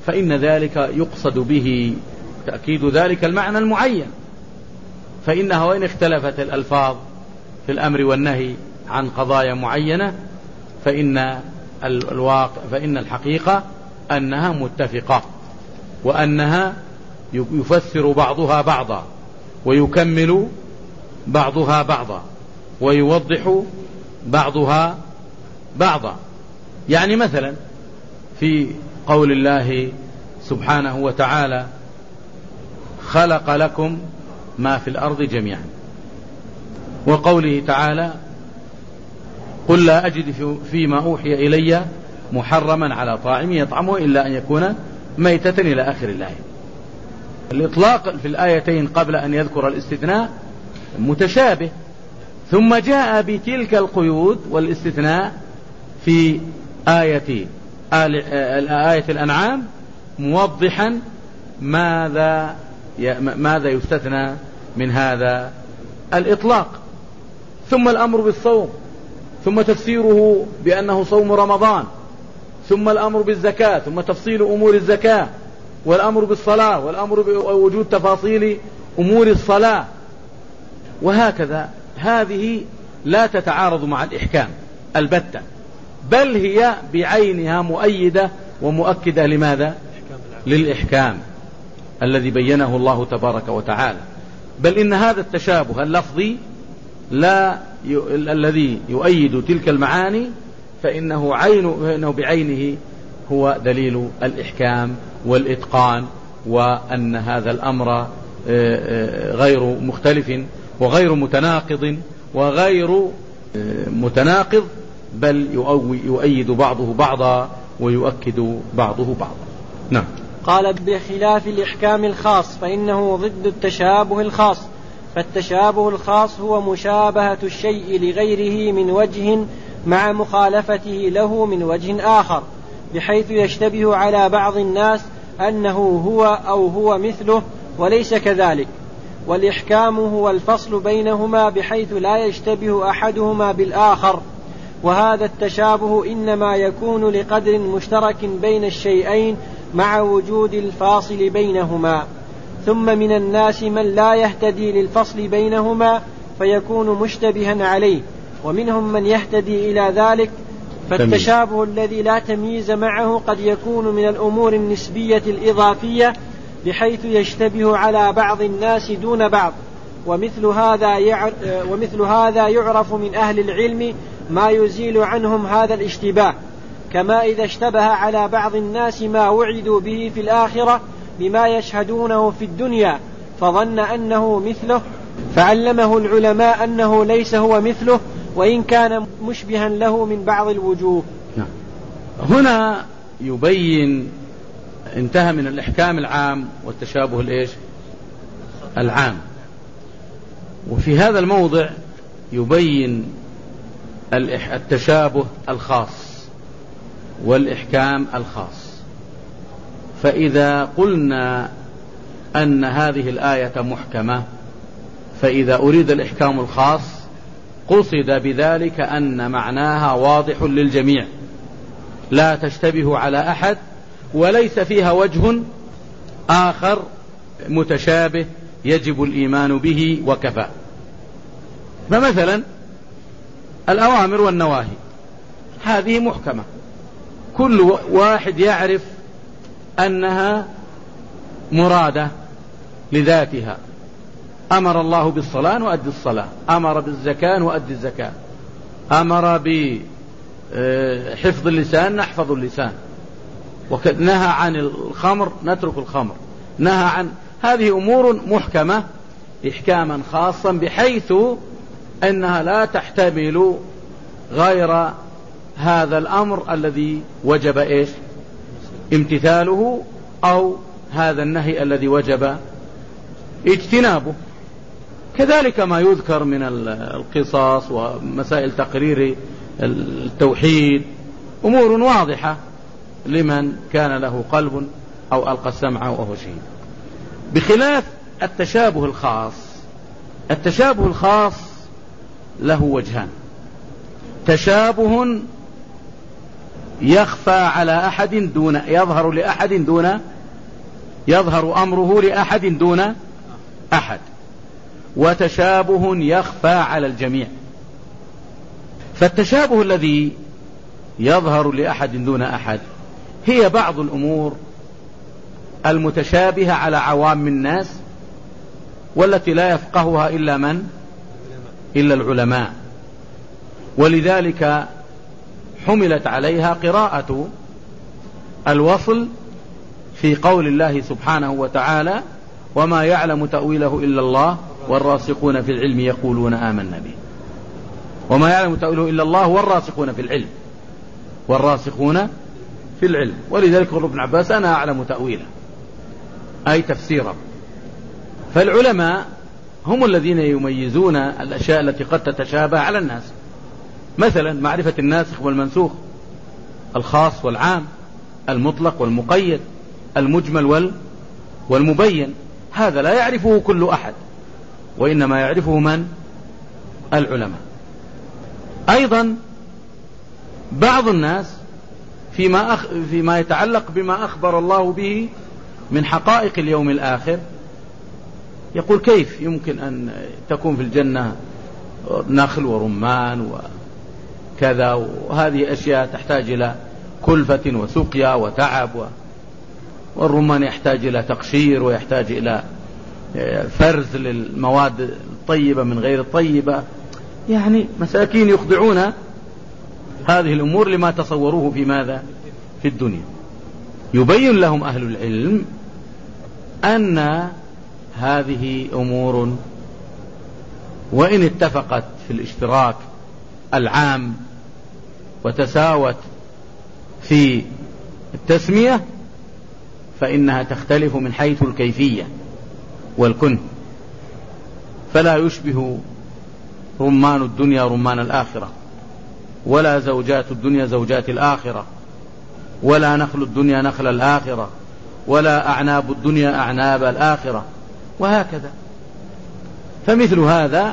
فإن ذلك يقصد به تأكيد ذلك المعنى المعين، فإنها وإن اختلفت الألفاظ في الأمر والنهي عن قضايا معينة فإن الحقيقة أنها متفقة، وأنها يفسر بعضها بعضا ويكمل بعضها بعضا ويوضح بعضها بعضا. يعني مثلا في قول الله سبحانه وتعالى خلق لكم ما في الأرض جميعا، وقوله تعالى قل لا أجد فيما أوحي إلي محرما على طاعم يطعمه إلا أن يكون ميتة إلى آخر الآية. الإطلاق في الآيتين قبل أن يذكر الاستثناء متشابه، ثم جاء بتلك القيود والاستثناء في آية الأنعام موضحا ماذا يستثنى من هذا الإطلاق. ثم الأمر بالصوم، ثم تفسيره بأنه صوم رمضان، ثم الأمر بالزكاة، ثم تفصيل أمور الزكاة، والأمر بالصلاة، والأمر بوجود تفاصيل أمور الصلاة، وهكذا. هذه لا تتعارض مع الإحكام البتة، بل هي بعينها مؤيدة ومؤكدة لماذا؟ للإحكام الذي بينه الله تبارك وتعالى. بل إن هذا التشابه اللفظي الذي يؤيد تلك المعاني فإنه بعينه هو دليل الإحكام والإتقان، وأن هذا الأمر غير مختلف وغير متناقض بل يؤيد بعضه بعضا ويؤكد بعضه بعضا. نعم. قال بخلاف الإحكام الخاص فإنه ضد التشابه الخاص، فالتشابه الخاص هو مشابهة الشيء لغيره من وجه مع مخالفته له من وجه آخر، بحيث يشتبه على بعض الناس أنه هو أو هو مثله وليس كذلك. والإحكام هو الفصل بينهما بحيث لا يشتبه أحدهما بالآخر، وهذا التشابه إنما يكون لقدر مشترك بين الشيئين مع وجود الفاصل بينهما. ثم من الناس من لا يهتدي للفصل بينهما فيكون مشتبها عليه، ومنهم من يهتدي إلى ذلك. فالتشابه الذي لا تمييز معه قد يكون من الأمور النسبية الإضافية بحيث يشتبه على بعض الناس دون بعض، ومثل هذا يعرف من أهل العلم ما يزيل عنهم هذا الاشتباه، كما إذا اشتبه على بعض الناس ما وعدوا به في الآخرة بما يشهدونه في الدنيا فظن أنه مثله، فعلمه العلماء أنه ليس هو مثله وإن كان مشبها له من بعض الوجوه. هنا يبين انتهى من الإحكام العام والتشابه العام، وفي هذا الموضع يبين التشابه الخاص والإحكام الخاص. فإذا قلنا أن هذه الآية محكمة فإذا أريد الإحكام الخاص قصد بذلك أن معناها واضح للجميع لا تشتبه على أحد وليس فيها وجه آخر متشابه يجب الإيمان به وكفى. فمثلا الأوامر والنواهي هذه محكمة، كل واحد يعرف أنها مرادة لذاتها. أمر الله بالصلاة وأدي الصلاة، أمر بالزكاة وأدي الزكاة، أمر بحفظ اللسان نحفظ اللسان، نهى عن الخمر نترك الخمر، نهى عن هذه أمور محكمة إحكاما خاصا بحيث أنها لا تحتمل غير هذا الأمر الذي وجب امتثاله أو هذا النهي الذي وجب اجتنابه. كذلك ما يذكر من القصاص ومسائل تقرير التوحيد أمور واضحة لمن كان له قلب أو ألقى السمع وهو شهيد. بخلاف التشابه الخاص، التشابه الخاص له وجهان: تشابه يخفى على أحد دون يظهر أمره لأحد دون أحد، وتشابه يخفى على الجميع. فالتشابه الذي يظهر لأحد دون أحد هي بعض الأمور المتشابهة على عوام الناس، والتي لا يفقهها إلا العلماء، ولذلك حملت عليها قراءة الوصل في قول الله سبحانه وتعالى: وما يعلم تأويله إلا الله والراسخون في العلم يقولون آمنا به. وما يعلم تأويله إلا الله والراسخون في العلم. ولذلك قال ابن عباس: أنا أعلم تأويله، أي تفسيره. فالعلماء هم الذين يميزون الأشياء التي قد تتشابه على الناس، مثلا معرفة الناسخ والمنسوخ، الخاص والعام، المطلق والمقيد، المجمل والمبين. هذا لا يعرفه كل أحد، وإنما يعرفه من؟ العلماء. أيضا بعض الناس فيما يتعلق بما أخبر الله به من حقائق اليوم الآخر يقول: كيف يمكن أن تكون في الجنة نخل ورمان وكذا، وهذه أشياء تحتاج إلى كلفة وسقيا وتعب، والرمان يحتاج إلى تقشير ويحتاج إلى فرز للمواد الطيبة من غير الطيبة. يعني مساكين يخضعون هذه الأمور لما تصوروه في ماذا؟ في الدنيا. يبين لهم أهل العلم أن هذه أمور وإن اتفقت في الاشتراك العام وتساوت في التسمية، فإنها تختلف من حيث الكيفية والكنه، فلا يشبه رمان الدنيا رمان الآخرة، ولا زوجات الدنيا زوجات الآخرة، ولا نخل الدنيا نخل الآخرة، ولا أعناب الدنيا أعناب الآخرة، وهكذا. فمثل هذا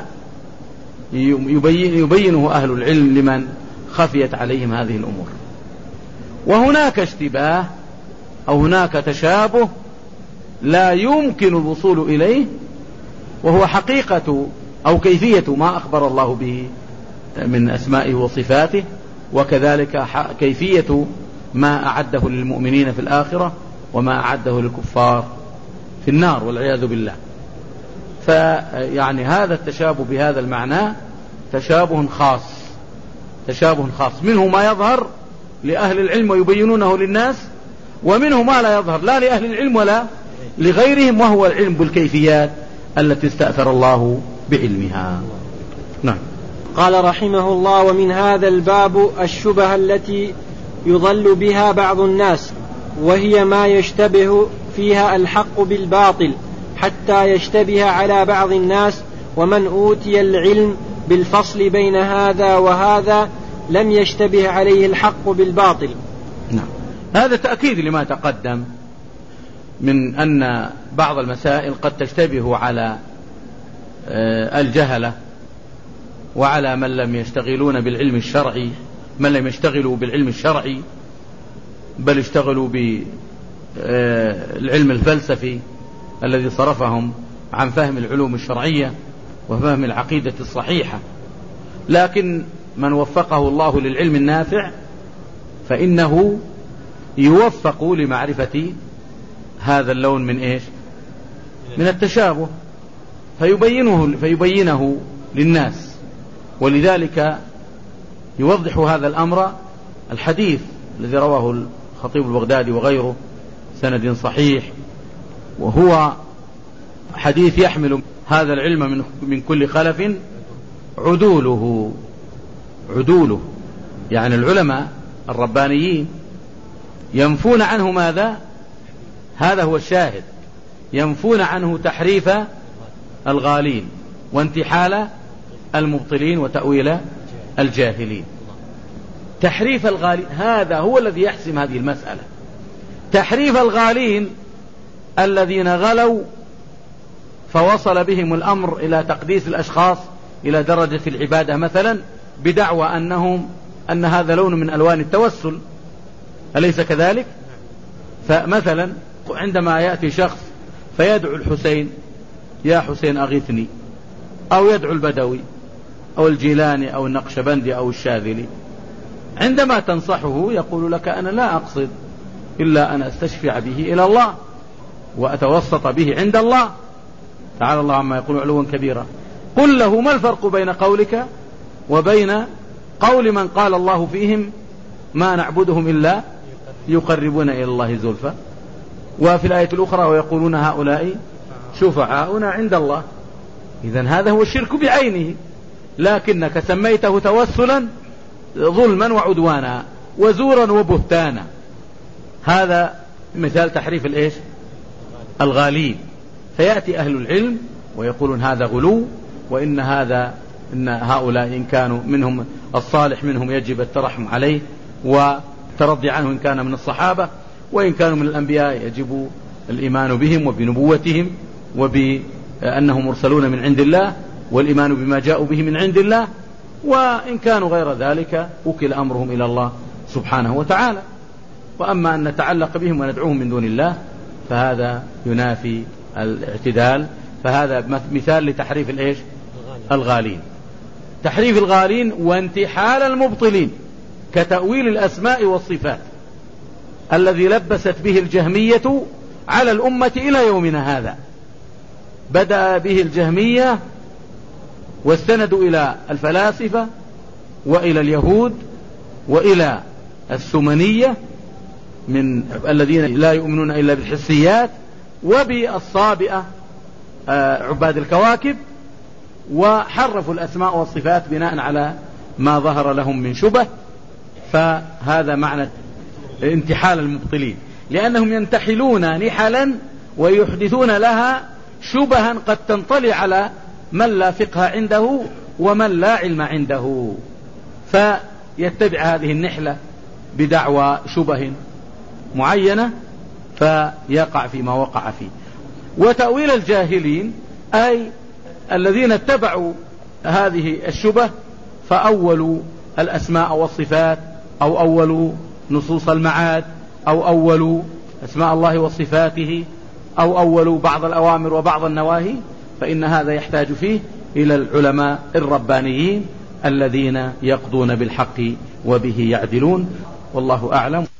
يبينه أهل العلم لمن خفيت عليهم هذه الأمور. وهناك اشتباه أو هناك تشابه لا يمكن الوصول إليه، وهو حقيقة أو كيفية ما أخبر الله به من أسمائه وصفاته، وكذلك كيفية ما أعده للمؤمنين في الآخرة وما أعده للكفار في النار والعياذ بالله. فيعني هذا التشابه بهذا المعنى تشابه خاص، منه ما يظهر لأهل العلم ويبينونه للناس، ومنه ما لا يظهر لا لأهل العلم ولا لغيرهم، وهو العلم بالكيفيات التي استأثر الله بعلمها. نعم. قال رحمه الله: ومن هذا الباب الشبهة التي يضل بها بعض الناس، وهي ما يشتبه فيها الحق بالباطل حتى يشتبه على بعض الناس، ومن أوتي العلم بالفصل بين هذا وهذا لم يشتبه عليه الحق بالباطل. نعم. هذا تأكيد لما تقدم من أن بعض المسائل قد تشتبه على الجهلة وعلى من لم يشتغلون بالعلم الشرعي، من لم يشتغلوا بالعلم الشرعي بل اشتغلوا بالعلم الفلسفي الذي صرفهم عن فهم العلوم الشرعية وفهم العقيدة الصحيحة. لكن من وفقه الله للعلم النافع فإنه يوفق لمعرفة هذا اللون من إيش؟ من التشابه، فيبينه للناس. ولذلك يوضح هذا الأمر الحديث الذي رواه الخطيب البغدادي وغيره سند صحيح، وهو حديث يحمل هذا العلم من كل خلف عدوله، يعني العلماء الربانيين ينفون عنه ماذا؟ هذا هو الشاهد، ينفون عنه تحريف الغالين وانتحال المبطلين وتأويل الجاهلين. تحريف الغالين هذا هو الذي يحسم هذه المسألة. تحريف الغالين الذين غلوا فوصل بهم الأمر إلى تقديس الأشخاص إلى درجة العبادة مثلا، بدعوى أن هذا لون من ألوان التوسل، أليس كذلك؟ فمثلا عندما يأتي شخص فيدعو الحسين يا حسين أغثني، أو يدعو البدوي أو الجيلاني أو النقشبندي أو الشاذلي، عندما تنصحه يقول لك أنا لا أقصد إلا أن أستشفع به إلى الله وأتوسط به عند الله، تعالى الله عما يقول علوا كبيرا. قل له ما الفرق بين قولك وبين قول من قال الله فيهم ما نعبدهم إلا يقربون إلى الله زلفى، وفي الآية الأخرى ويقولون هؤلاء شفعاؤنا عند الله. إذن هذا هو الشرك بعينه، لكنك سميته توسلا ظلما وعدوانا وزورا وبهتانا. هذا مثال تحريف الإيش؟ الغالين. فيأتي أهل العلم ويقولون هذا غلو، وإن هؤلاء إن كانوا منهم الصالح منهم يجب الترحم عليه والترضي عنه إن كان من الصحابة، وإن كانوا من الأنبياء يجب الإيمان بهم وبنبوتهم وبأنهم مرسلون من عند الله والإيمان بما جاءوا به من عند الله، وإن كانوا غير ذلك وكل أمرهم إلى الله سبحانه وتعالى. وأما أن نتعلق بهم وندعوهم من دون الله فهذا ينافي الاعتدال. فهذا مثال لتحريف الإيش؟ الغالين. تحريف الغالين وانتحال المبطلين كتأويل الأسماء والصفات الذي لبست به الجهمية على الأمة إلى يومنا هذا. بدأ به الجهمية واستندوا إلى الفلاسفة وإلى اليهود وإلى السمنية من الذين لا يؤمنون إلا بالحسيات، وبالصابئة عباد الكواكب، وحرفوا الأسماء والصفات بناء على ما ظهر لهم من شبه. فهذا معنى انتحال المبطلين، لأنهم ينتحلون نحلا ويحدثون لها شبها قد تنطلي على من لا فقه عنده ومن لا علم عنده، فيتبع هذه النحلة بدعوى شبه معينة فيقع فيما وقع فيه. وتأويل الجاهلين أي الذين اتبعوا هذه الشبه فأولوا الأسماء والصفات، أو أولوا نصوص المعاد، أو أولوا أسماء الله وصفاته، أو أولوا بعض الأوامر وبعض النواهي. فإن هذا يحتاج فيه إلى العلماء الربانيين الذين يقضون بالحق وبه يعدلون. والله أعلم.